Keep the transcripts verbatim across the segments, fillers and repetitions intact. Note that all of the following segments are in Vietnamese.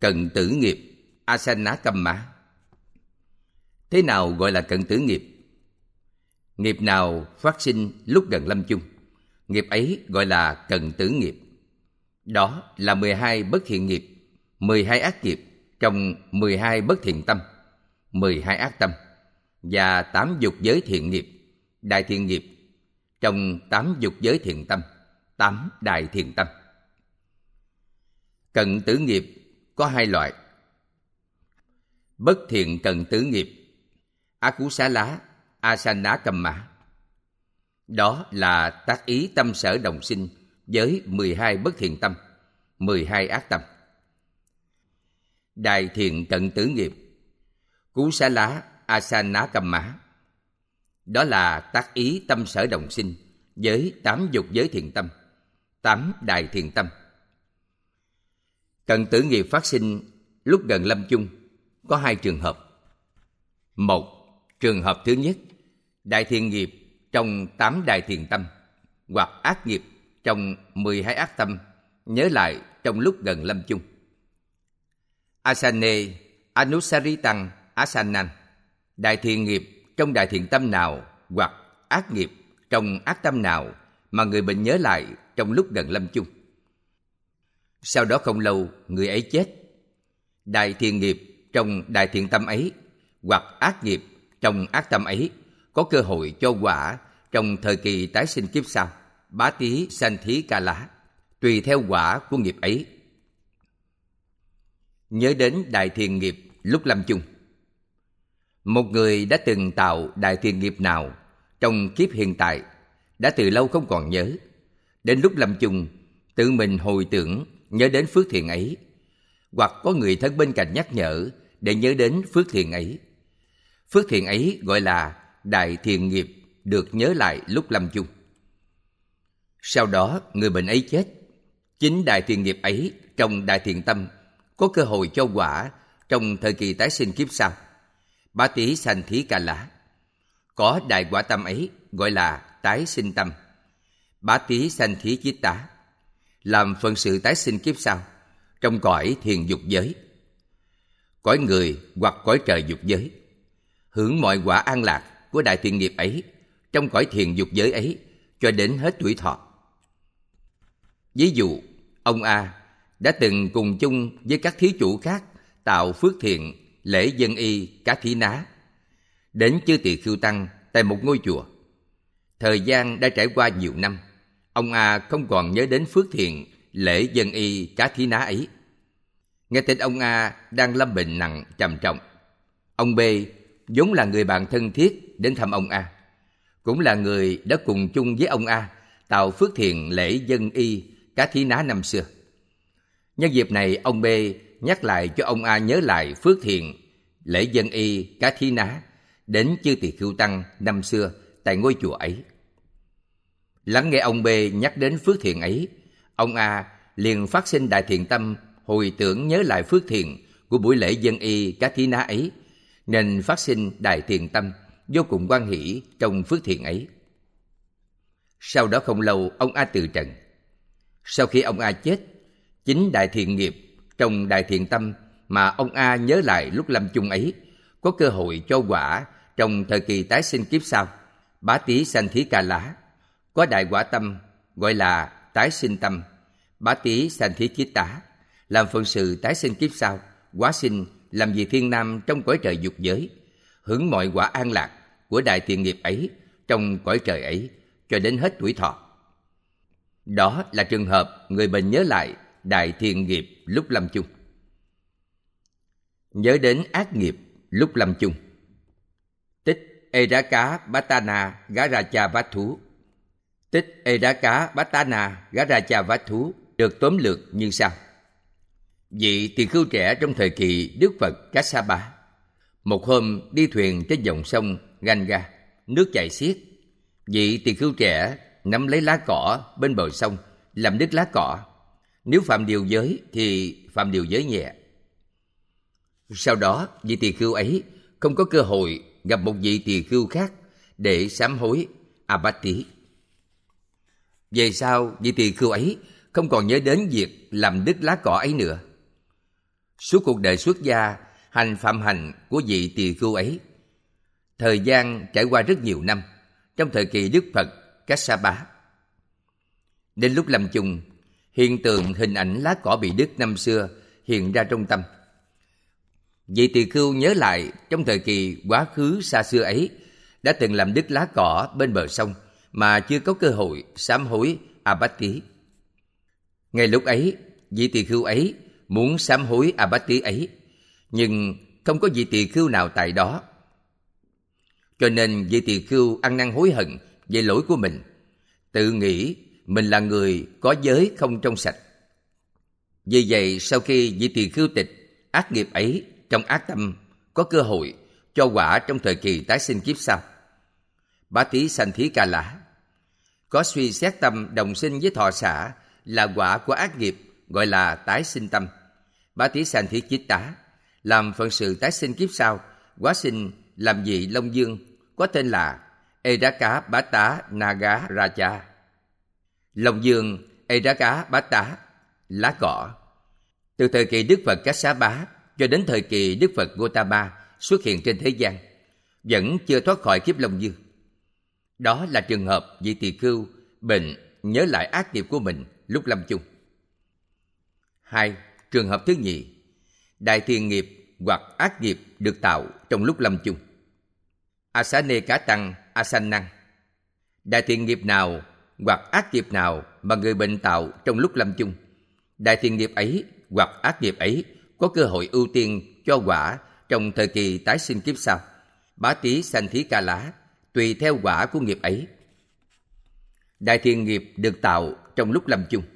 Cận tử nghiệp, asana kamma. Thế nào gọi là cận tử nghiệp? Nghiệp nào phát sinh lúc gần lâm chung, nghiệp ấy gọi là cận tử nghiệp. Đó là mười hai bất thiện nghiệp, mười hai ác nghiệp trong mười hai bất thiện tâm, mười hai ác tâm, và tám dục giới thiện nghiệp, đại thiện nghiệp trong tám dục giới thiện tâm, tám đại thiện tâm. Cận tử nghiệp có hai loại. Bất thiện cận tử nghiệp, akusala asana kamma. Đó là tác ý tâm sở đồng sinh với mười hai bất thiện tâm, mười hai ác tâm. Đại thiện cận tử nghiệp, kusala asana kamma. Đó là tác ý tâm sở đồng sinh với tám dục giới thiện tâm, tám đại thiện tâm. Cận tử nghiệp phát sinh lúc gần lâm chung có hai trường hợp. Một, trường hợp thứ nhất, đại thiện nghiệp trong tám đại thiện tâm hoặc ác nghiệp trong mười hai ác tâm nhớ lại trong lúc gần lâm chung. Asane anusaritan asanan. Đại thiện nghiệp trong đại thiện tâm nào hoặc ác nghiệp trong ác tâm nào mà người bệnh nhớ lại trong lúc gần lâm chung. Sau đó không lâu, người ấy chết. Đại thiện nghiệp trong đại thiện tâm ấy hoặc ác nghiệp trong ác tâm ấy có cơ hội cho quả trong thời kỳ tái sinh kiếp sau, bá tí sanh thí ca lá, tùy theo quả của nghiệp ấy. Nhớ đến đại thiện nghiệp lúc lâm chung. Một người đã từng tạo đại thiện nghiệp nào trong kiếp hiện tại đã từ lâu không còn nhớ. Đến lúc lâm chung, tự mình hồi tưởng nhớ đến phước thiện ấy, hoặc có người thân bên cạnh nhắc nhở để nhớ đến phước thiện ấy. Phước thiện ấy gọi là đại thiện nghiệp được nhớ lại lúc lâm chung. Sau đó người bệnh ấy chết. Chính đại thiện nghiệp ấy trong đại thiện tâm có cơ hội cho quả trong thời kỳ tái sinh kiếp sau, bá tí sanh thí ca lá. Có đại quả tâm ấy gọi là tái sinh tâm, bá tí sanh thí chiết tá, làm phần sự tái sinh kiếp sau trong cõi thiền dục giới, cõi người hoặc cõi trời dục giới, hưởng mọi quả an lạc của đại thiện nghiệp ấy trong cõi thiền dục giới ấy cho đến hết tuổi thọ. Ví dụ, ông A đã từng cùng chung với các thí chủ khác tạo phước thiện lễ dân y cá thí ná đến chư tỳ khưu tăng tại một ngôi chùa. Thời gian đã trải qua nhiều năm, ông A không còn nhớ đến phước thiện lễ dân y cá thí ná ấy. Nghe tin ông A đang lâm bệnh nặng trầm trọng, ông B vốn là người bạn thân thiết đến thăm ông A, cũng là người đã cùng chung với ông A tạo phước thiện lễ dân y cá thí ná năm xưa. Nhân dịp này, ông B nhắc lại cho ông A nhớ lại phước thiện lễ dân y cá thí ná đến chư tỳ khưu tăng năm xưa tại ngôi chùa ấy. Lắng nghe ông B nhắc đến phước thiện ấy, ông A liền phát sinh đại thiện tâm hồi tưởng nhớ lại phước thiện của buổi lễ dân y cá thí ná ấy, nên phát sinh đại thiện tâm vô cùng hoan hỷ trong phước thiện ấy. Sau đó không lâu, ông A từ trần. Sau khi ông A chết, chính đại thiện nghiệp trong đại thiện tâm mà ông A nhớ lại lúc lâm chung ấy có cơ hội cho quả trong thời kỳ tái sinh kiếp sau, bá tí sanh thí ca lá. Có đại quả tâm gọi là tái sinh tâm, bá tí sanh thí chiết tá, làm phận sự tái sinh kiếp sau, hóa sinh làm vị thiên nam trong cõi trời dục giới, hưởng mọi quả an lạc của đại thiện nghiệp ấy trong cõi trời ấy cho đến hết tuổi thọ. Đó là trường hợp người bệnh nhớ lại đại thiện nghiệp lúc lâm chung. Nhớ đến ác nghiệp lúc lâm chung. Tích Edaka Batana Garacha Vatthú. Tích Edaka Batana Garacha Vatthú được tóm lược như sau. Vị tỳ khưu trẻ trong thời kỳ Đức Phật Kassapa, một hôm đi thuyền trên dòng sông Ganga, nước chảy xiết. Vị tỳ khưu trẻ nắm lấy lá cỏ bên bờ sông làm đứt lá cỏ. Nếu phạm điều giới thì phạm điều giới nhẹ. Sau đó, vị tỳ khưu ấy không có cơ hội gặp một vị tỳ khưu khác để sám hối Abati. Về sau, vị tỳ khưu ấy không còn nhớ đến việc làm đứt lá cỏ ấy nữa. Suốt cuộc đời xuất gia, hành phạm hạnh của vị tỳ khưu ấy, thời gian trải qua rất nhiều năm, trong thời kỳ Đức Phật Kassapa. Đến lúc lâm chung, hiện tượng hình ảnh lá cỏ bị đứt năm xưa hiện ra trong tâm. Vị tỳ khưu nhớ lại trong thời kỳ quá khứ xa xưa ấy, đã từng làm đứt lá cỏ bên bờ sông mà chưa có cơ hội sám hối Abatti. Ngay lúc ấy, vị tỳ khưu ấy muốn sám hối Abatti ấy, nhưng không có vị tỳ khưu nào tại đó. Cho nên vị tỳ khưu ăn năn hối hận về lỗi của mình, tự nghĩ mình là người có giới không trong sạch. Vì vậy, sau khi vị tỳ khưu tịch ác nghiệp ấy trong ác tâm có cơ hội cho quả trong thời kỳ tái sinh kiếp sau, Bá Tí Sanh Thí Ca Lã có suy xét tâm đồng sinh với thọ xả là quả của ác nghiệp, gọi là tái sinh tâm. Bá Tí Sanh Thí Chiết Tá làm phận sự tái sinh kiếp sau, hóa sinh làm vị Long Dương có tên là Edaka Bát Tá Naga Raja. Long Dương Edaka Bát Tá, lá cỏ. Từ thời kỳ Đức Phật Kassapa cho đến thời kỳ Đức Phật Gautama xuất hiện trên thế gian, vẫn chưa thoát khỏi kiếp Long Dương. Đó là trường hợp vị tỳ khưu bệnh nhớ lại ác nghiệp của mình lúc lâm chung. Hai, trường hợp thứ nhì, đại thiện nghiệp hoặc ác nghiệp được tạo trong lúc lâm chung. Asane Cá Tăng Asanang. Đại thiện nghiệp nào hoặc ác nghiệp nào mà người bệnh tạo trong lúc lâm chung, đại thiện nghiệp ấy hoặc ác nghiệp ấy có cơ hội ưu tiên cho quả trong thời kỳ tái sinh kiếp sau. Bá Tí Sanh Thí Ca Lã, tùy theo quả của nghiệp ấy. Đại thiện nghiệp được tạo trong lúc lâm chung.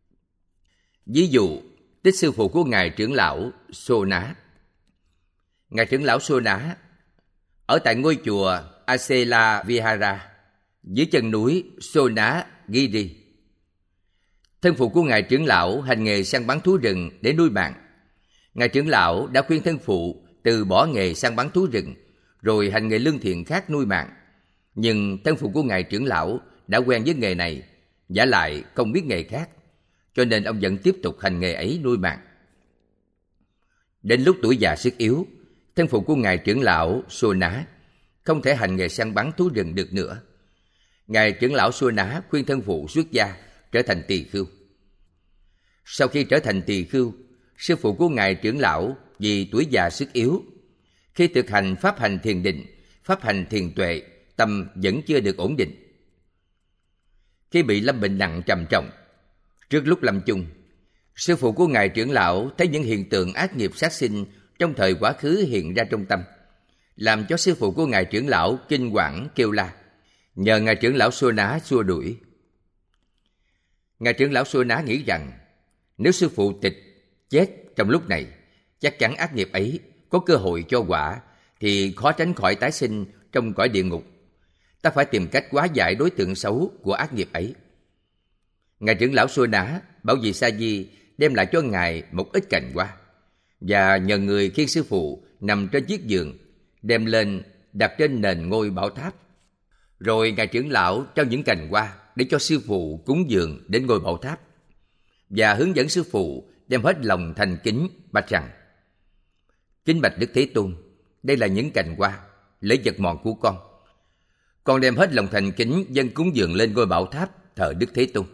Ví dụ, tích sư phụ của Ngài trưởng lão Sô Ná. Ngài trưởng lão Sô Ná ở tại ngôi chùa Asela Vihara dưới chân núi Sô Ná Giri. Thân phụ của Ngài trưởng lão hành nghề săn bắn thú rừng để nuôi mạng. Ngài trưởng lão đã khuyên thân phụ từ bỏ nghề săn bắn thú rừng, rồi hành nghề lương thiện khác nuôi mạng. Nhưng thân phụ của Ngài trưởng lão đã quen với nghề này, vả lại không biết nghề khác, cho nên ông vẫn tiếp tục hành nghề ấy nuôi mạng. Đến lúc tuổi già sức yếu, thân phụ của Ngài trưởng lão Sô Ná không thể hành nghề săn bắn thú rừng được nữa. Ngài trưởng lão Sô Ná khuyên thân phụ xuất gia trở thành tỳ khưu. Sau khi trở thành tỳ khưu, sư phụ của Ngài trưởng lão vì tuổi già sức yếu, khi thực hành pháp hành thiền định, pháp hành thiền tuệ, tâm vẫn chưa được ổn định. Khi bị lâm bệnh nặng trầm trọng, trước lúc lâm chung, sư phụ của Ngài trưởng lão thấy những hiện tượng ác nghiệp sát sinh trong thời quá khứ hiện ra trong tâm, làm cho sư phụ của Ngài trưởng lão kinh hoảng kêu la, nhờ Ngài trưởng lão Sô Ná xua đuổi. Ngài trưởng lão Sô Ná nghĩ rằng nếu sư phụ tịch chết trong lúc này, chắc chắn ác nghiệp ấy có cơ hội cho quả thì khó tránh khỏi tái sinh trong cõi địa ngục. Ta phải tìm cách hóa giải đối tượng xấu của ác nghiệp ấy. Ngài trưởng lão Sô Ná bảo vị Sa Di đem lại cho Ngài một ít cành hoa và nhờ người khiêng sư phụ nằm trên chiếc giường, đem lên đặt trên nền ngôi bảo tháp. Rồi Ngài trưởng lão trao những cành hoa để cho sư phụ cúng dường đến ngôi bảo tháp và hướng dẫn sư phụ đem hết lòng thành kính bạch rằng: kính bạch Đức Thế Tôn, đây là những cành hoa, lễ vật mọn của con. Con đem hết lòng thành kính dâng cúng dường lên ngôi bảo tháp thờ Đức Thế Tôn.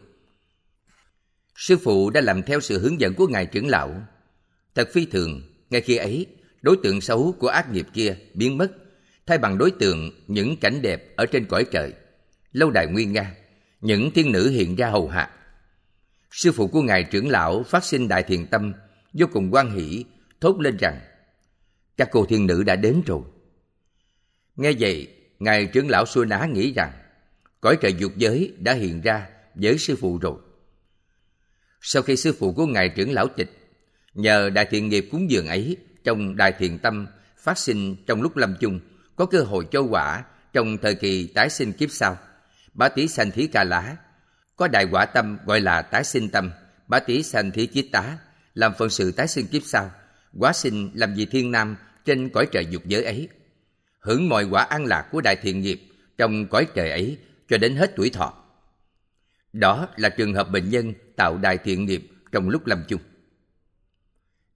Sư phụ đã làm theo sự hướng dẫn của Ngài trưởng lão. Thật phi thường, ngay khi ấy, đối tượng xấu của ác nghiệp kia biến mất, thay bằng đối tượng những cảnh đẹp ở trên cõi trời, lâu đài nguy nga, những thiên nữ hiện ra hầu hạ. Sư phụ của Ngài trưởng lão phát sinh đại thiện tâm, vô cùng hoan hỷ, thốt lên rằng: các cô thiên nữ đã đến rồi. Nghe vậy, Ngài trưởng lão Sô Ná nghĩ rằng cõi trời dục giới đã hiện ra với sư phụ rồi. Sau khi sư phụ của Ngài trưởng lão tịch, nhờ đại thiện nghiệp cúng dường ấy trong đại thiện tâm phát sinh trong lúc lâm chung, có cơ hội cho quả trong thời kỳ tái sinh kiếp sau, Bá Tí Sanh Thí Ca Lã có đại quả tâm gọi là tái sinh tâm, Bá Tí Sanh Thí Chiết Tá, làm phận sự tái sinh kiếp sau, hóa sinh làm vị thiên nam trên cõi trời dục giới ấy, hưởng mọi quả an lạc của đại thiện nghiệp trong cõi trời ấy cho đến hết tuổi thọ. Đó là trường hợp bệnh nhân tạo đại thiện nghiệp trong lúc lâm chung.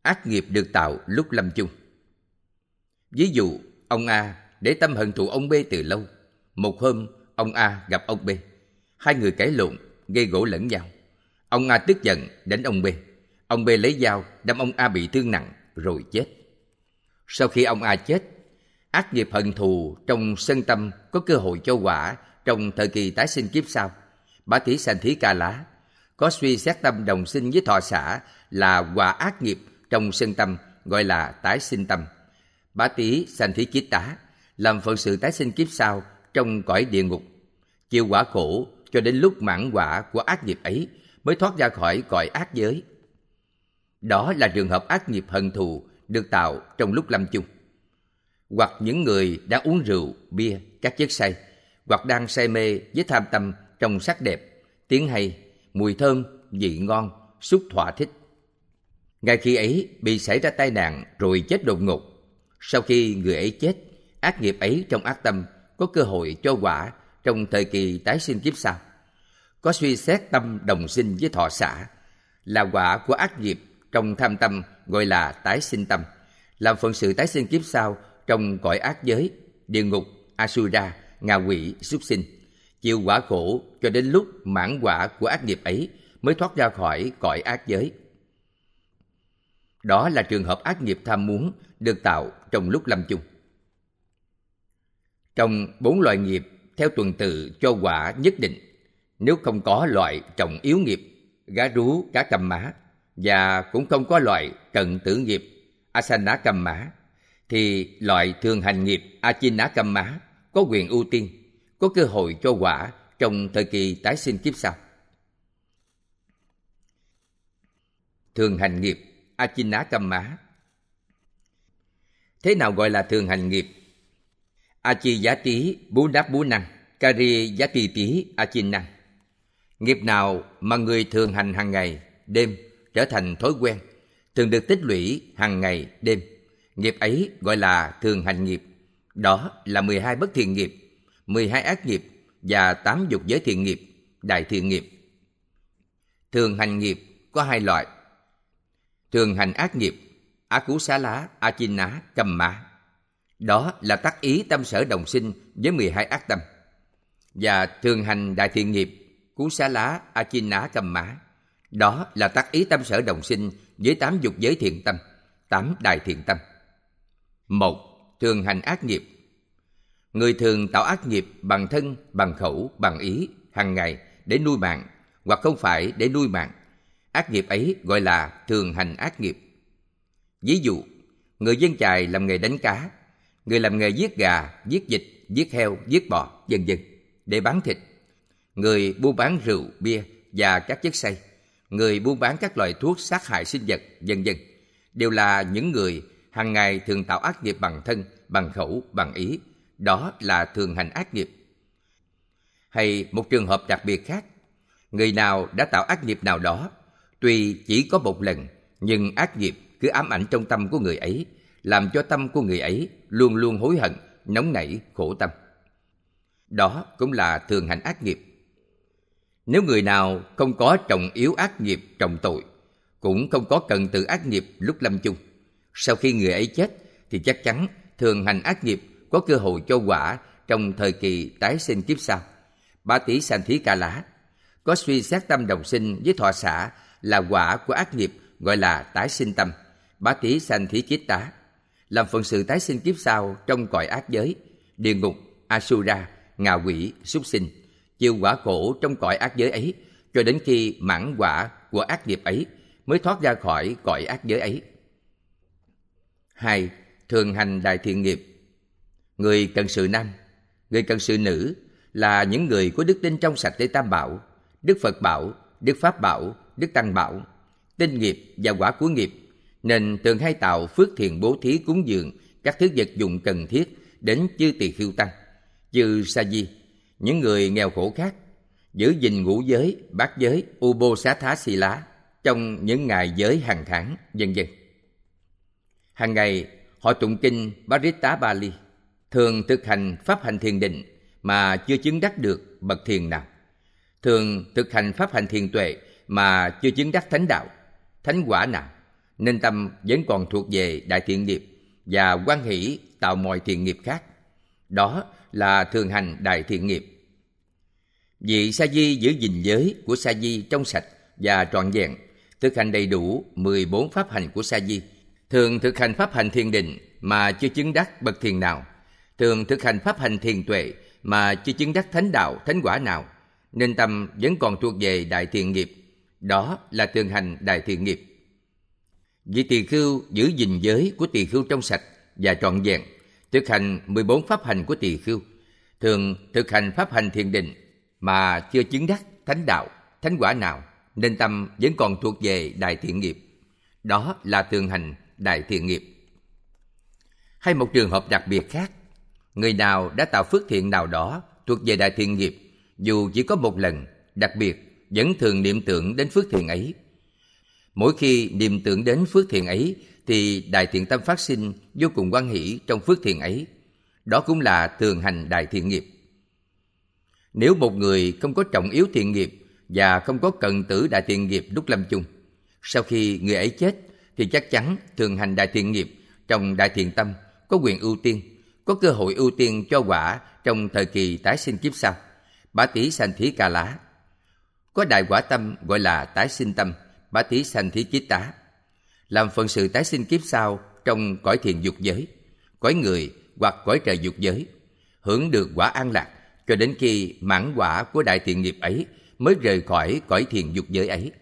ác nghiệp được tạo lúc lâm chung. Ví dụ, ông A để tâm hận thù ông B từ lâu. Một hôm, ông A gặp ông B. Hai người cãi lộn, gây gổ lẫn nhau. Ông A tức giận đánh ông B. Ông B lấy dao đâm ông A bị thương nặng rồi chết. Sau khi ông A chết, ác nghiệp hận thù trong sân tâm có cơ hội cho quả trong thời kỳ tái sinh kiếp sau. Bá Thí Sanh Thí Ca Lá có suy xét tâm đồng sinh với thọ xả là quả ác nghiệp trong sân tâm, gọi là tái sinh tâm. Bá Thí Sanh Thí Kiết Tá làm phận sự tái sinh kiếp sau trong cõi địa ngục, chịu quả khổ cho đến lúc mãn quả của ác nghiệp ấy mới thoát ra khỏi cõi ác giới. Đó là trường hợp ác nghiệp hận thù được tạo trong lúc lâm chung. Hoặc những người đang uống rượu, bia, các chất say, hoặc đang say mê với tham tâm trong sắc đẹp, tiếng hay, mùi thơm, vị ngon, xúc thỏa thích. Ngay khi ấy bị xảy ra tai nạn rồi chết đột ngột. Sau khi người ấy chết, ác nghiệp ấy trong ác tâm có cơ hội cho quả trong thời kỳ tái sinh kiếp sau. Có suy xét tâm đồng sinh với thọ xả là quả của ác nghiệp trong tham tâm, gọi là tái sinh tâm, làm phận sự tái sinh kiếp sau trong cõi ác giới, địa ngục, Asura, ngạ quỷ, súc sinh, chịu quả khổ cho đến lúc mãn quả của ác nghiệp ấy mới thoát ra khỏi cõi ác giới. Đó là trường hợp ác nghiệp tham muốn được tạo trong lúc lâm chung. Trong bốn loại nghiệp theo tuần tự cho quả nhất định, nếu không có loại trọng yếu nghiệp, gá rú, cá cầm má, và cũng không có loại cận tử nghiệp, asana cầm má, thì loại thường hành nghiệp, achina cầm má, có quyền ưu tiên, có cơ hội cho quả trong thời kỳ tái sinh kiếp sau. Thường hành nghiệp, achina cầm má. Thế nào gọi là thường hành nghiệp? Achi giá tí, bú đáp bú năng, kari giá tì tí, achin năng. Nghiệp nào mà người thường hành hàng ngày, đêm, trở thành thói quen, thường được tích lũy hàng ngày, đêm, nghiệp ấy gọi là thường hành nghiệp. Đó là mười hai bất thiện nghiệp, mười hai ác nghiệp và tám dục giới thiện nghiệp, đại thiện nghiệp. Thường hành nghiệp có hai loại. Thường hành ác nghiệp, akusala, achina, kamma. Đó là tác ý tâm sở đồng sinh với mười hai ác tâm. Và thường hành đại thiện nghiệp, kusala, achina, kamma. Đó là tác ý tâm sở đồng sinh với tám dục giới thiện tâm, tám đại thiện tâm. Một. Thường hành ác nghiệp. Người thường tạo ác nghiệp bằng thân, bằng khẩu, bằng ý, hàng ngày để nuôi mạng, hoặc không phải để nuôi mạng. Ác nghiệp ấy gọi là thường hành ác nghiệp. Ví dụ, người dân chài làm nghề đánh cá, người làm nghề giết gà, giết vịt, giết heo, giết bò, vân vân để bán thịt. Người buôn bán rượu, bia và các chất say, người buôn bán các loại thuốc sát hại sinh vật, vân vân đều là những người hàng ngày thường tạo ác nghiệp bằng thân, bằng khẩu, bằng ý. Đó là thường hành ác nghiệp. Hay một trường hợp đặc biệt khác, người nào đã tạo ác nghiệp nào đó, tuy chỉ có một lần, nhưng ác nghiệp cứ ám ảnh trong tâm của người ấy, làm cho tâm của người ấy luôn luôn hối hận, nóng nảy, khổ tâm. Đó cũng là thường hành ác nghiệp. Nếu người nào không có trọng yếu ác nghiệp trọng tội, cũng không có cận tử ác nghiệp lúc lâm chung, sau khi người ấy chết thì chắc chắn thường hành ác nghiệp có cơ hội cho quả trong thời kỳ tái sinh kiếp sau. Bá Thí Sanh Thí Ca Lá có suy xét tâm đồng sinh với thọ xả là quả của ác nghiệp, gọi là tái sinh tâm. Bá Thí Sanh Thí Kiết Tá làm phận sự tái sinh kiếp sau trong cõi ác giới, địa ngục, Asura, ngạ quỷ, súc sinh, chịu quả khổ trong cõi ác giới ấy cho đến khi mãn quả của ác nghiệp ấy mới thoát ra khỏi cõi ác giới ấy. Hai. Thường hành đại thiện nghiệp. Người cận sự nam, người cận sự nữ là những người có đức tin trong sạch để Tam Bảo, Đức Phật Bảo, Đức Pháp Bảo, Đức Tăng Bảo, tin nghiệp và quả của nghiệp, nên thường hay tạo phước thiện bố thí cúng dường các thứ vật dụng cần thiết đến chư tỳ khưu tăng, chư sa di, những người nghèo khổ khác, giữ gìn ngũ giới, bát giới, ubo xá thá xì lá trong những ngày giới hàng tháng, vân vân. Hàng ngày họ tụng kinh Paritta Bali, thường thực hành pháp hành thiền định mà chưa chứng đắc được bậc thiền nào, thường thực hành pháp hành thiền tuệ mà chưa chứng đắc thánh đạo, thánh quả nào, nên tâm vẫn còn thuộc về đại thiện nghiệp và hoan hỷ tạo mọi thiện nghiệp khác. Đó là thường hành đại thiện nghiệp. Vị sa di giữ gìn giới của sa di trong sạch và trọn vẹn, thực hành đầy đủ mười bốn pháp hành của sa di, thường thực hành pháp hành thiền định mà chưa chứng đắc bậc thiền nào, thường thực hành pháp hành thiền tuệ mà chưa chứng đắc thánh đạo, thánh quả nào, nên tâm vẫn còn thuộc về đại thiện nghiệp. Đó là thường hành đại thiện nghiệp. Vị tỳ khưu giữ gìn giới của tỳ khưu trong sạch và trọn vẹn, thực hành mười bốn pháp hành của tỳ khưu, thường thực hành pháp hành thiền định mà chưa chứng đắc thánh đạo, thánh quả nào, nên tâm vẫn còn thuộc về đại thiện nghiệp. Đó là thường hành đại thiện nghiệp. Hay một trường hợp đặc biệt khác, người nào đã tạo phước thiện nào đó thuộc về đại thiện nghiệp, dù chỉ có một lần, đặc biệt vẫn thường niệm tưởng đến phước thiện ấy. Mỗi khi niệm tưởng đến phước thiện ấy thì đại thiện tâm phát sinh vô cùng hoan hỷ trong phước thiện ấy. Đó cũng là thường hành đại thiện nghiệp. Nếu một người không có trọng yếu thiện nghiệp và không có cần tử đại thiện nghiệp lúc lâm chung, sau khi người ấy chết thì chắc chắn thường hành đại thiện nghiệp trong đại thiện tâm có quyền ưu tiên, có cơ hội ưu tiên cho quả trong thời kỳ tái sinh kiếp sau, bá tí sanh thí ca lá. Có đại quả tâm gọi là tái sinh tâm, bá tí sanh thí chiết tá, làm phận sự tái sinh kiếp sau trong cõi thiền dục giới, cõi người hoặc cõi trời dục giới, hưởng được quả an lạc cho đến khi mãn quả của đại thiện nghiệp ấy mới rời khỏi cõi thiền dục giới ấy.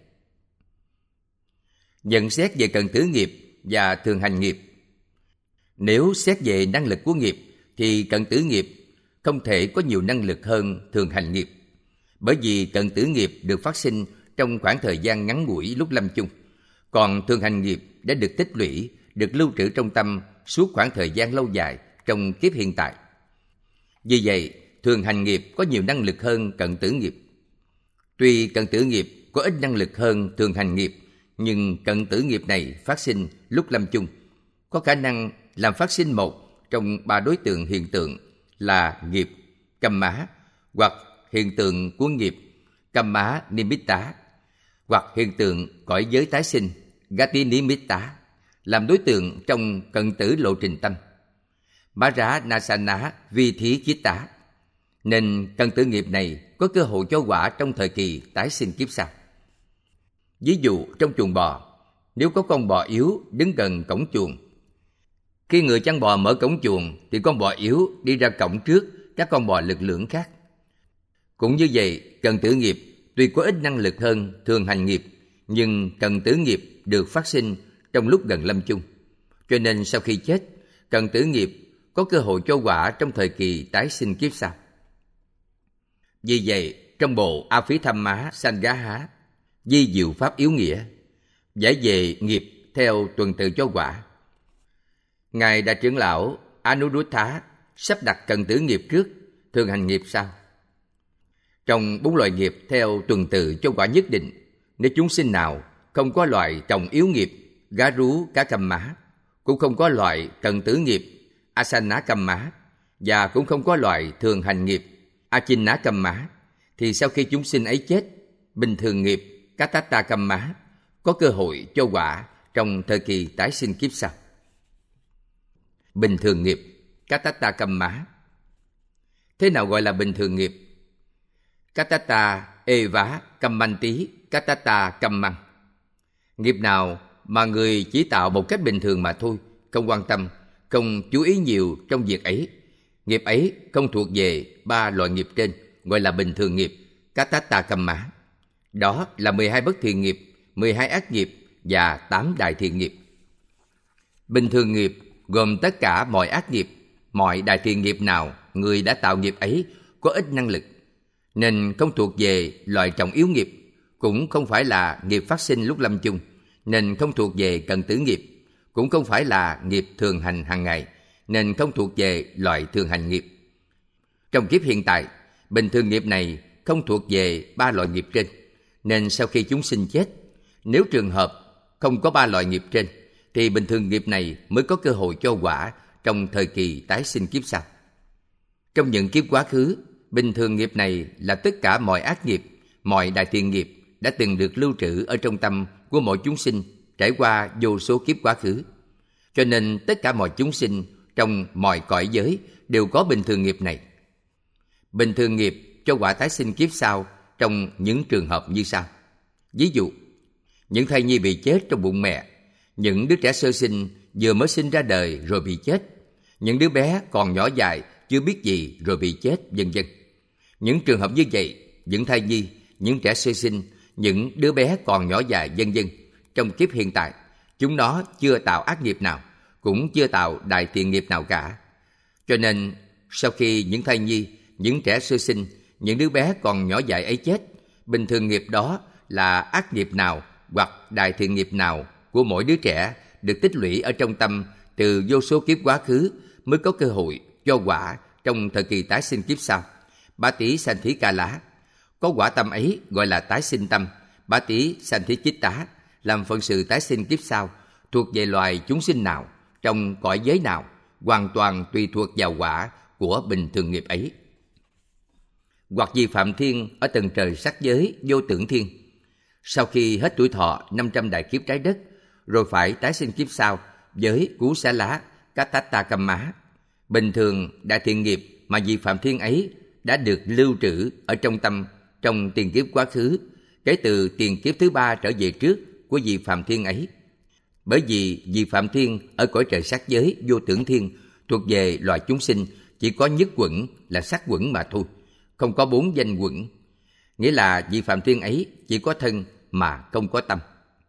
Nhận xét về cần tử nghiệp và thường hành nghiệp. Nếu xét về năng lực của nghiệp thì cần tử nghiệp không thể có nhiều năng lực hơn thường hành nghiệp, bởi vì cần tử nghiệp được phát sinh trong khoảng thời gian ngắn ngủi lúc lâm chung, còn thường hành nghiệp đã được tích lũy, được lưu trữ trong tâm suốt khoảng thời gian lâu dài trong kiếp hiện tại. Vì vậy, thường hành nghiệp có nhiều năng lực hơn cận tử nghiệp. Tuy cận tử nghiệp có ít năng lực hơn thường hành nghiệp, nhưng cận tử nghiệp này phát sinh lúc lâm chung, có khả năng làm phát sinh một trong ba đối tượng hiện tượng là nghiệp, kamma, hoặc hiện tượng của nghiệp, kamma nimitta, hoặc hiện tượng cõi giới tái sinh, gati nimitta, làm đối tượng trong cận tử lộ trình tâm, mara nasana vi thí chitta. Nên cận tử nghiệp này có cơ hội cho quả trong thời kỳ tái sinh kiếp sau. Ví dụ trong chuồng bò, nếu có con bò yếu đứng gần cổng chuồng, khi người chăn bò mở cổng chuồng thì con bò yếu đi ra cổng trước các con bò lực lưỡng khác. Cũng như vậy, cận tử nghiệp tuy có ít năng lực hơn thường hành nghiệp, nhưng cận tử nghiệp được phát sinh trong lúc gần lâm chung, cho nên sau khi chết, cận tử nghiệp có cơ hội cho quả trong thời kỳ tái sinh kiếp sau. Vì vậy, trong bộ A Phí Tham Má Sangha di diệu pháp yếu nghĩa, giải về nghiệp theo tuần tự cho quả, Ngài Đại trưởng lão Anuruddha sắp đặt cận tử nghiệp trước, thường hành nghiệp sau. Trong bốn loại nghiệp theo tuần tự cho quả nhất định, nếu chúng sinh nào không có loại trọng yếu nghiệp gá rú cá kamma, cũng không có loại cận tử nghiệp asana kamma, và cũng không có loại thường hành nghiệp achinna kamma, thì sau khi chúng sinh ấy chết, bình thường nghiệp kattata kamma có cơ hội cho quả trong thời kỳ tái sinh kiếp sau. Bình thường nghiệp kattata kamma. Thế nào gọi là bình thường nghiệp? Kattata eva kammanti kattata kammang. Nghiệp nào mà người chỉ tạo một cách bình thường mà thôi, không quan tâm, không chú ý nhiều trong việc ấy, nghiệp ấy không thuộc về ba loại nghiệp trên, gọi là bình thường nghiệp kattata kamma. Đó là mười hai bất thiện nghiệp, mười hai ác nghiệp và tám đại thiện nghiệp. Bình thường nghiệp gồm tất cả mọi ác nghiệp, mọi đại thiện nghiệp nào người đã tạo nghiệp ấy có ít năng lực, nên không thuộc về loại trọng yếu nghiệp, cũng không phải là nghiệp phát sinh lúc lâm chung, nên không thuộc về cận tử nghiệp, cũng không phải là nghiệp thường hành hàng ngày, nên không thuộc về loại thường hành nghiệp. Trong kiếp hiện tại, bình thường nghiệp này không thuộc về ba loại nghiệp trên, nên sau khi chúng sinh chết, nếu trường hợp không có ba loại nghiệp trên, thì bình thường nghiệp này mới có cơ hội cho quả trong thời kỳ tái sinh kiếp sau. Trong những kiếp quá khứ, bình thường nghiệp này là tất cả mọi ác nghiệp, mọi đại thiện nghiệp đã từng được lưu trữ ở trong tâm của mỗi chúng sinh trải qua vô số kiếp quá khứ. Cho nên tất cả mọi chúng sinh trong mọi cõi giới đều có bình thường nghiệp này. Bình thường nghiệp cho quả tái sinh kiếp sau trong những trường hợp như sau. Ví dụ, những thai nhi bị chết trong bụng mẹ, những đứa trẻ sơ sinh vừa mới sinh ra đời rồi bị chết, những đứa bé còn nhỏ dại chưa biết gì rồi bị chết, vân vân. Những trường hợp như vậy, những thai nhi, những trẻ sơ sinh, những đứa bé còn nhỏ dại, vân vân, trong kiếp hiện tại, chúng nó chưa tạo ác nghiệp nào, cũng chưa tạo đại thiện nghiệp nào cả. Cho nên, sau khi những thai nhi, những trẻ sơ sinh, những đứa bé còn nhỏ dại ấy chết, bình thường nghiệp đó là ác nghiệp nào hoặc đại thiện nghiệp nào của mỗi đứa trẻ được tích lũy ở trong tâm từ vô số kiếp quá khứ mới có cơ hội cho quả trong thời kỳ tái sinh kiếp sau. Bá Tý Sanh Thí Ca Lá. Có quả tâm ấy gọi là tái sinh tâm. Bá Tý Sanh Thí Chiết Tá làm phận sự tái sinh kiếp sau, thuộc về loài chúng sinh nào, trong cõi giới nào, hoàn toàn tùy thuộc vào quả của bình thường nghiệp ấy. Hoặc vì phạm thiên ở tầng trời sắc giới vô tưởng thiên, sau khi hết tuổi thọ năm trăm đại kiếp trái đất, rồi phải tái sinh kiếp sau với Cú Xá Lá Kattata Kamma. Bình thường đại thiện nghiệp mà vị phạm thiên ấy đã được lưu trữ ở trong tâm trong tiền kiếp quá khứ, kể từ tiền kiếp thứ ba trở về trước của vị phạm thiên ấy. Bởi vì vị phạm thiên ở cõi trời sắc giới vô tưởng thiên thuộc về loài chúng sinh chỉ có nhất quẩn là sắc quẩn mà thôi, không có bốn danh quẩn. Nghĩa là vị phạm thiên ấy chỉ có thân mà không có tâm.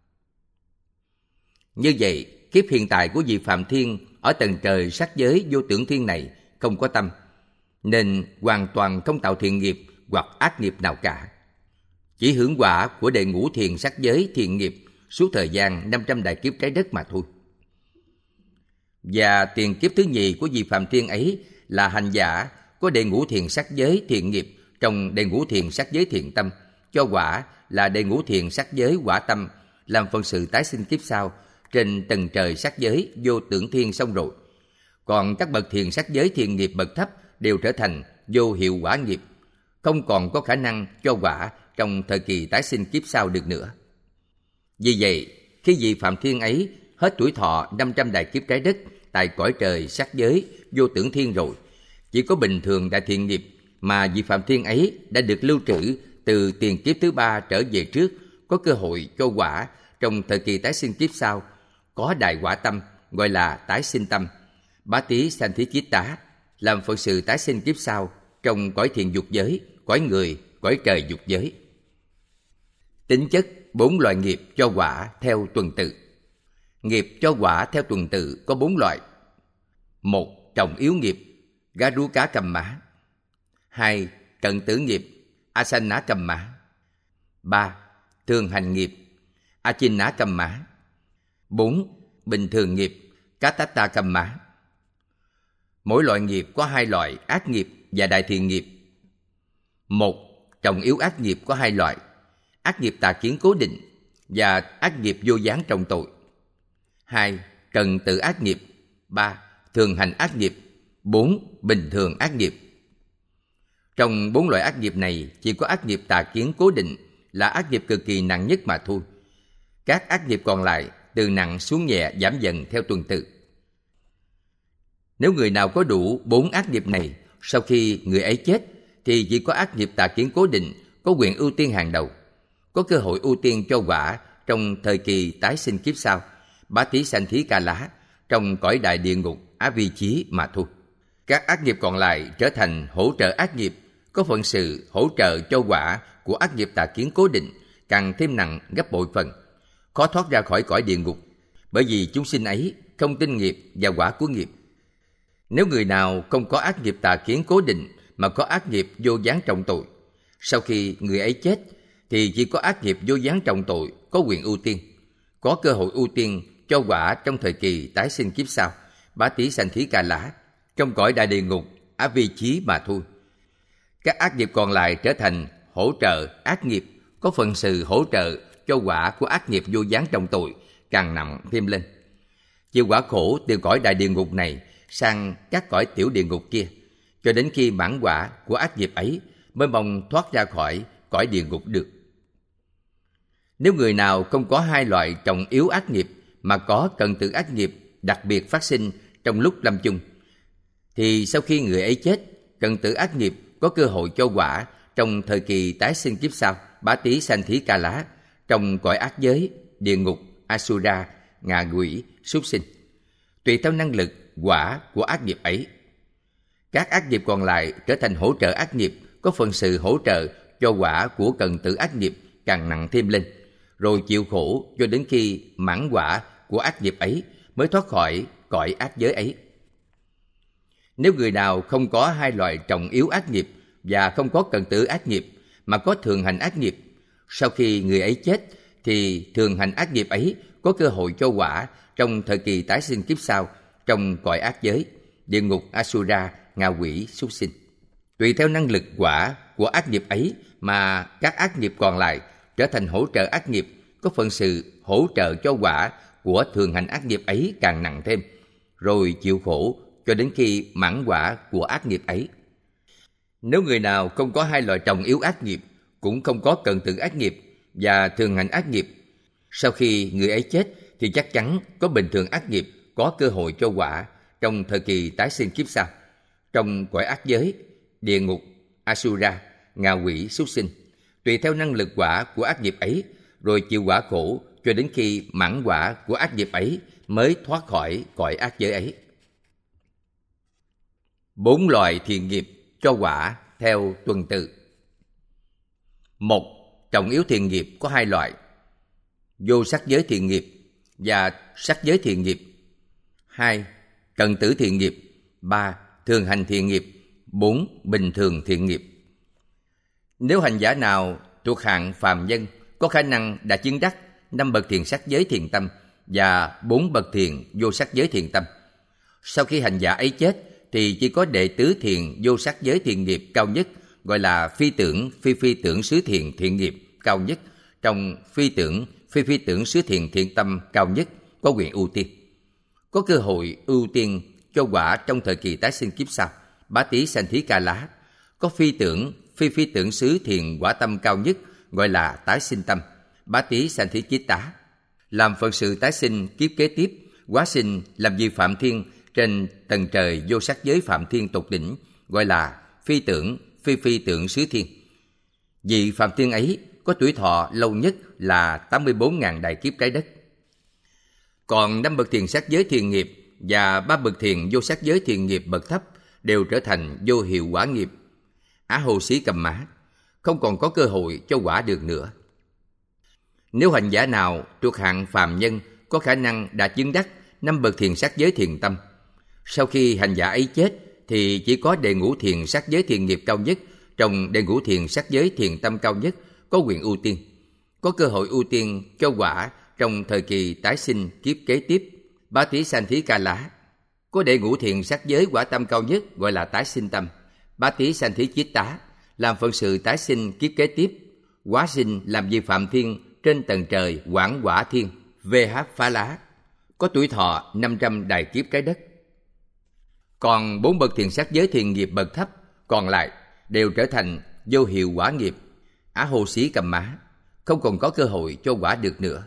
Như vậy, kiếp hiện tại của vị phạm thiên ở tầng trời sắc giới vô tưởng thiên này không có tâm, nên hoàn toàn không tạo thiện nghiệp hoặc ác nghiệp nào cả. Chỉ hưởng quả của đệ ngũ thiền sắc giới thiện nghiệp suốt thời gian năm trăm đại kiếp trái đất mà thôi. Và tiền kiếp thứ nhì của vị phạm thiên ấy là hành giả có đệ ngũ thiền sắc giới thiện nghiệp trong đệ ngũ thiền sắc giới thiện tâm, cho quả là đệ ngũ thiền sắc giới quả tâm, làm phận sự tái sinh kiếp sau trên tầng trời sắc giới vô tưởng thiên xong rồi. Còn các bậc thiền sắc giới thiện nghiệp bậc thấp đều trở thành vô hiệu quả nghiệp, không còn có khả năng cho quả trong thời kỳ tái sinh kiếp sau được nữa. Vì vậy, khi vị phạm thiên ấy hết tuổi thọ năm trăm đại kiếp trái đất tại cõi trời sắc giới vô tưởng thiên rồi, chỉ có bình thường đại thiện nghiệp mà vị phạm thiên ấy đã được lưu trữ từ tiền kiếp thứ ba trở về trước có cơ hội cho quả trong thời kỳ tái sinh kiếp sau, có đại quả tâm gọi là tái sinh tâm. Bá Tý Sanh Thí Chiết Tá làm phận sự tái sinh kiếp sau trong cõi thiện dục giới, cõi người, cõi trời dục giới. Tính chất bốn loại nghiệp cho quả theo tuần tự. Nghiệp cho quả theo tuần tự có bốn loại. Một, trọng yếu nghiệp Garuka Kamma. Hai, cận tử nghiệp Asana Kamma. Ba, thường hành nghiệp Achinna Kamma. Bốn, bình thường nghiệp Kattata Kamma. Mỗi loại nghiệp có hai loại ác nghiệp và đại thiện nghiệp. Một, trọng yếu ác nghiệp có hai loại: ác nghiệp tà kiến cố định và ác nghiệp vô gián trọng tội. Hai, cận tự ác nghiệp. Ba, thường hành ác nghiệp. Bốn, bình thường ác nghiệp. Trong bốn loại ác nghiệp này, chỉ có ác nghiệp tà kiến cố định là ác nghiệp cực kỳ nặng nhất mà thôi. Các ác nghiệp còn lại từ nặng xuống nhẹ giảm dần theo tuần tự. Nếu người nào có đủ bốn ác nghiệp này, sau khi người ấy chết thì chỉ có ác nghiệp tà kiến cố định có quyền ưu tiên hàng đầu, có cơ hội ưu tiên cho quả trong thời kỳ tái sinh kiếp sau, Bá Tý Sanh Thí Ca Lá, trong cõi đại địa ngục Á Vi Chí mà thôi. Các ác nghiệp còn lại trở thành hỗ trợ ác nghiệp, có phận sự hỗ trợ cho quả của ác nghiệp tà kiến cố định càng thêm nặng gấp bội phần, khó thoát ra khỏi cõi địa ngục, bởi vì chúng sinh ấy không tin nghiệp và quả của nghiệp. Nếu người nào không có ác nghiệp tà kiến cố định mà có ác nghiệp vô gián trọng tội, sau khi người ấy chết thì chỉ có ác nghiệp vô gián trọng tội có quyền ưu tiên, có cơ hội ưu tiên cho quả trong thời kỳ tái sinh kiếp sau, Bá Tý Sanh Thí Ca Lá, trong cõi đại địa ngục Á Vi Chí mà thôi. Các ác nghiệp còn lại trở thành hỗ trợ ác nghiệp, có phần sự hỗ trợ cho quả của ác nghiệp vô gián trọng tội càng nặng thêm lên, chịu quả khổ từ cõi đại địa ngục này sang các cõi tiểu địa ngục kia, cho đến khi mãn quả của ác nghiệp ấy mới mong thoát ra khỏi cõi địa ngục được. Nếu người nào không có hai loại trọng yếu ác nghiệp mà có cận tử ác nghiệp đặc biệt phát sinh trong lúc lâm chung, thì sau khi người ấy chết, cận tử ác nghiệp có cơ hội cho quả trong thời kỳ tái sinh kiếp sau, Bá Tý Sanh Thí Ca Lá, trong cõi ác giới, địa ngục, Asura, ngạ quỷ, súc sinh, tùy theo năng lực quả của ác nghiệp ấy. Các ác nghiệp còn lại trở thành hỗ trợ ác nghiệp, có phần sự hỗ trợ cho quả của cận tử ác nghiệp càng nặng thêm lên, rồi chịu khổ cho đến khi mãn quả của ác nghiệp ấy mới thoát khỏi cõi ác giới ấy. Nếu người nào không có hai loại trọng yếu ác nghiệp và không có cận tử ác nghiệp mà có thường hành ác nghiệp, sau khi người ấy chết thì thường hành ác nghiệp ấy có cơ hội cho quả trong thời kỳ tái sinh kiếp sau, trong cõi ác giới, địa ngục, Asura, ngạ quỷ, súc sinh. Tùy theo năng lực quả của ác nghiệp ấy mà các ác nghiệp còn lại trở thành hỗ trợ ác nghiệp, có phần sự hỗ trợ cho quả của thường hành ác nghiệp ấy càng nặng thêm, rồi chịu khổ cho đến khi mãn quả của ác nghiệp ấy. Nếu người nào không có hai loại trọng yếu ác nghiệp, cũng không có cận tử ác nghiệp và thường hành ác nghiệp, sau khi người ấy chết thì chắc chắn có bình thường ác nghiệp có cơ hội cho quả trong thời kỳ tái sinh kiếp sau, trong cõi ác giới, địa ngục, Asura, ngạ quỷ, súc sinh, tùy theo năng lực quả của ác nghiệp ấy, rồi chịu quả khổ cho đến khi mãn quả của ác nghiệp ấy mới thoát khỏi cõi ác giới ấy. Bốn loại thiện nghiệp cho quả theo tuần tự. Một, trọng yếu thiện nghiệp có hai loại: vô sắc giới thiện nghiệp và sắc giới thiện nghiệp. Hai, cận tử thiện nghiệp. Ba, thường hành thiện nghiệp. Bốn, bình thường thiện nghiệp. Nếu hành giả nào thuộc hạng phàm nhân có khả năng đã chứng đắc năm bậc thiện sắc giới thiện tâm và bốn bậc thiện vô sắc giới thiện tâm, sau khi hành giả ấy chết thì chỉ có đệ tứ thiện vô sắc giới thiện nghiệp cao nhất, gọi là phi tưởng phi phi tưởng xứ thiện thiện nghiệp cao nhất, trong phi tưởng phi phi tưởng xứ thiện thiện tâm cao nhất, có quyền ưu tiên, có cơ hội ưu tiên cho quả trong thời kỳ tái sinh kiếp sau, Bá Tý Sanh Thí Ca Lá. Có phi tưởng phi phi tưởng xứ thiện quả tâm cao nhất, gọi là tái sinh tâm, Bá Tý Sanh Thí Chiết Tá, làm phận sự tái sinh kiếp kế tiếp, hóa sinh làm vị phạm thiên trên tầng trời vô sắc giới phạm thiên tột đỉnh, gọi là phi tưởng phi phi tưởng xứ thiên. Vị phạm thiên ấy có tuổi thọ lâu nhất là tám mươi bốn nghìn đại kiếp trái đất. Còn năm bậc thiện sắc giới thiện nghiệp và ba bậc thiện vô sắc giới thiện nghiệp bậc thấp đều trở thành vô hiệu quả nghiệp, Á Hô Xí Cầm Má, không còn có cơ hội cho quả được nữa. Nếu hành giả nào thuộc hạng phàm nhân có khả năng đã chứng đắc năm bậc thiện sắc giới thiện tâm, sau khi hành giả ấy chết thì chỉ có đệ ngũ thiện sắc giới thiện nghiệp cao nhất trong đệ ngũ thiện sắc giới thiện tâm cao nhất, có quyền ưu tiên, có cơ hội ưu tiên cho quả trong thời kỳ tái sinh kiếp kế tiếp, Bá Tý Sanh Thí Ca Lá. Có đệ ngũ thiện sắc giới quả tâm cao nhất, gọi là tái sinh tâm, Bá Tý Sanh Thí Chiết Tá, làm phận sự tái sinh kiếp kế tiếp, hóa sinh làm vị phạm thiên trên tầng trời Quảng Quả Thiên, vê hát Phá Lá, có tuổi thọ năm trăm đại kiếp trái đất. Còn bốn bậc thiện sắc giới thiện nghiệp bậc thấp còn lại đều trở thành vô hiệu quả nghiệp, Á Hô Xí Cầm Má, không còn có cơ hội cho quả được nữa.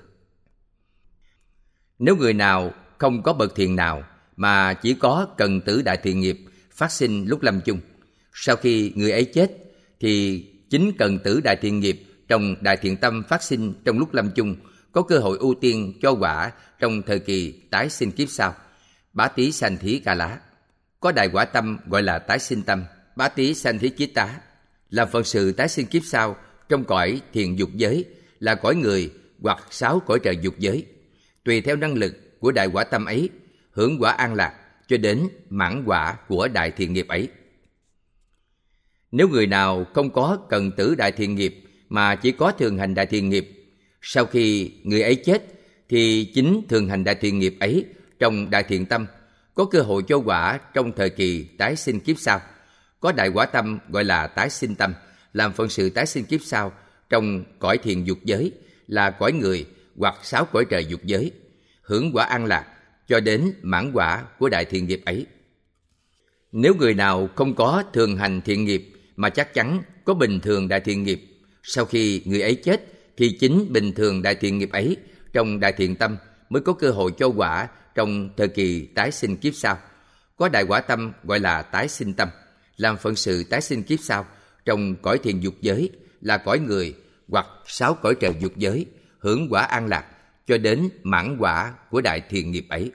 Nếu người nào không có bậc thiện nào mà chỉ có cận tử đại thiện nghiệp phát sinh lúc lâm chung, sau khi người ấy chết thì chính cận tử đại thiện nghiệp trong đại thiện tâm phát sinh trong lúc lâm chung có cơ hội ưu tiên cho quả trong thời kỳ tái sinh kiếp sau, Bá Tý Sanh Thí Ca Lá. Có đại quả tâm gọi là tái sinh tâm, Bá Tý Sanh Thí Chiết Tá, làm phận sự tái sinh kiếp sau trong cõi thiện dục giới, là cõi người hoặc sáu cõi trời dục giới, tùy theo năng lực của đại quả tâm ấy, hưởng quả an lạc cho đến mãn quả của đại thiện nghiệp ấy. Nếu người nào không có cận tử đại thiện nghiệp mà chỉ có thường hành đại thiện nghiệp, sau khi người ấy chết thì chính thường hành đại thiện nghiệp ấy trong đại thiện tâm có cơ hội cho quả trong thời kỳ tái sinh kiếp sau, có đại quả tâm gọi là tái sinh tâm, làm phận sự tái sinh kiếp sau trong cõi thiện dục giới, là cõi người hoặc sáu cõi trời dục giới, hưởng quả an lạc cho đến mãn quả của đại thiện nghiệp ấy. Nếu người nào không có thường hành thiện nghiệp mà chắc chắn có bình thường đại thiện nghiệp, sau khi người ấy chết thì chính bình thường đại thiện nghiệp ấy trong đại thiện tâm mới có cơ hội cho quả trong thời kỳ tái sinh kiếp sau. Có đại quả tâm gọi là tái sinh tâm, làm phận sự tái sinh kiếp sau trong cõi thiền dục giới là cõi người hoặc sáu cõi trời dục giới, hưởng quả an lạc cho đến mãn quả của đại thiện nghiệp ấy.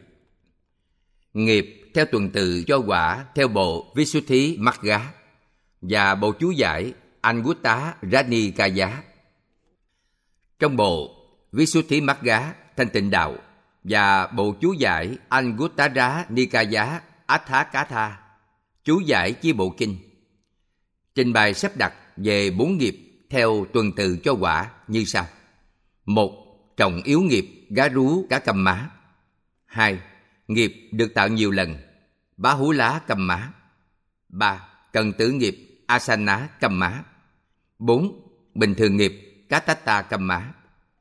Nghiệp theo tuần tự cho quả theo bộ Visuddhimagga và bộ chú giải Anguttara-nikāya. Trong bộ Visuddhimagga thanh tịnh đạo và bộ chú giải Anguttara-nikāya Atthakatha, chú giải chi bộ kinh, trình bày sắp đặt về bốn nghiệp theo tuần tự cho quả như sau. Một, trọng yếu nghiệp gá rú cá cầm má. Hai, nghiệp được tạo nhiều lần, bá hú lá cầm má. Ba, cần tử nghiệp asana cầm má. Bốn, bình thường nghiệp katatta cầm má.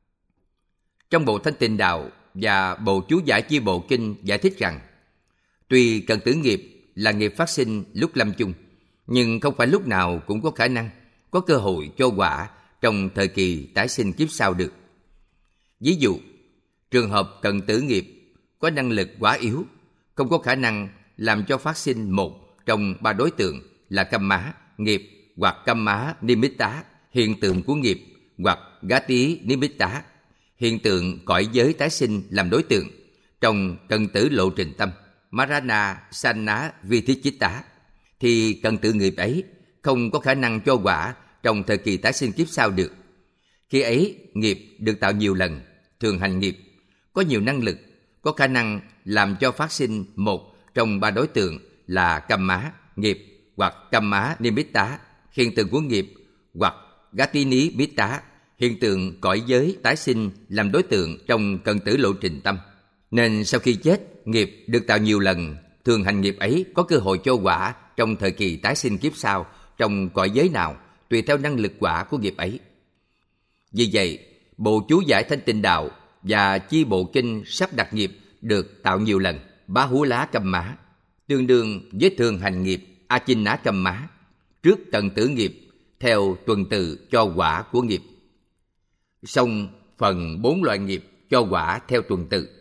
Trong bộ thanh tịnh đạo và bộ chú giải chi bộ kinh giải thích rằng, tuy cần tử nghiệp là nghiệp phát sinh lúc lâm chung, nhưng không phải lúc nào cũng có khả năng, có cơ hội cho quả trong thời kỳ tái sinh kiếp sau được. Ví dụ, trường hợp cần tử nghiệp có năng lực quá yếu, không có khả năng làm cho phát sinh một trong ba đối tượng là kamma, nghiệp, hoặc kamma nimitta, hiện tượng của nghiệp, hoặc gati nimitta, hiện tượng cõi giới tái sinh làm đối tượng trong cần tử lộ trình tâm marana sanna vithichitta, thì cần tử nghiệp ấy không có khả năng cho quả trong thời kỳ tái sinh kiếp sau được. Khi ấy, nghiệp được tạo nhiều lần, thường hành nghiệp, có nhiều năng lực, có khả năng làm cho phát sinh một trong ba đối tượng là kamma, nghiệp, hoặc kamma nimitta, hiện tượng của nghiệp, hoặc gatini mitta, hiện tượng cõi giới tái sinh làm đối tượng trong cần tử lộ trình tâm. Nên sau khi chết, nghiệp được tạo nhiều lần, thường hành nghiệp ấy có cơ hội cho quả trong thời kỳ tái sinh kiếp sau trong cõi giới nào, tùy theo năng lực quả của nghiệp ấy. Vì vậy, bộ chú giải thanh tịnh đạo và chi bộ kinh sắp đặt nghiệp được tạo nhiều lần, bá hú lá cầm má, tương đương với thường hành nghiệp achinna cầm má, trước cần tử nghiệp theo tuần tự cho quả của nghiệp. Song phần bốn loại nghiệp cho quả theo tuần tự.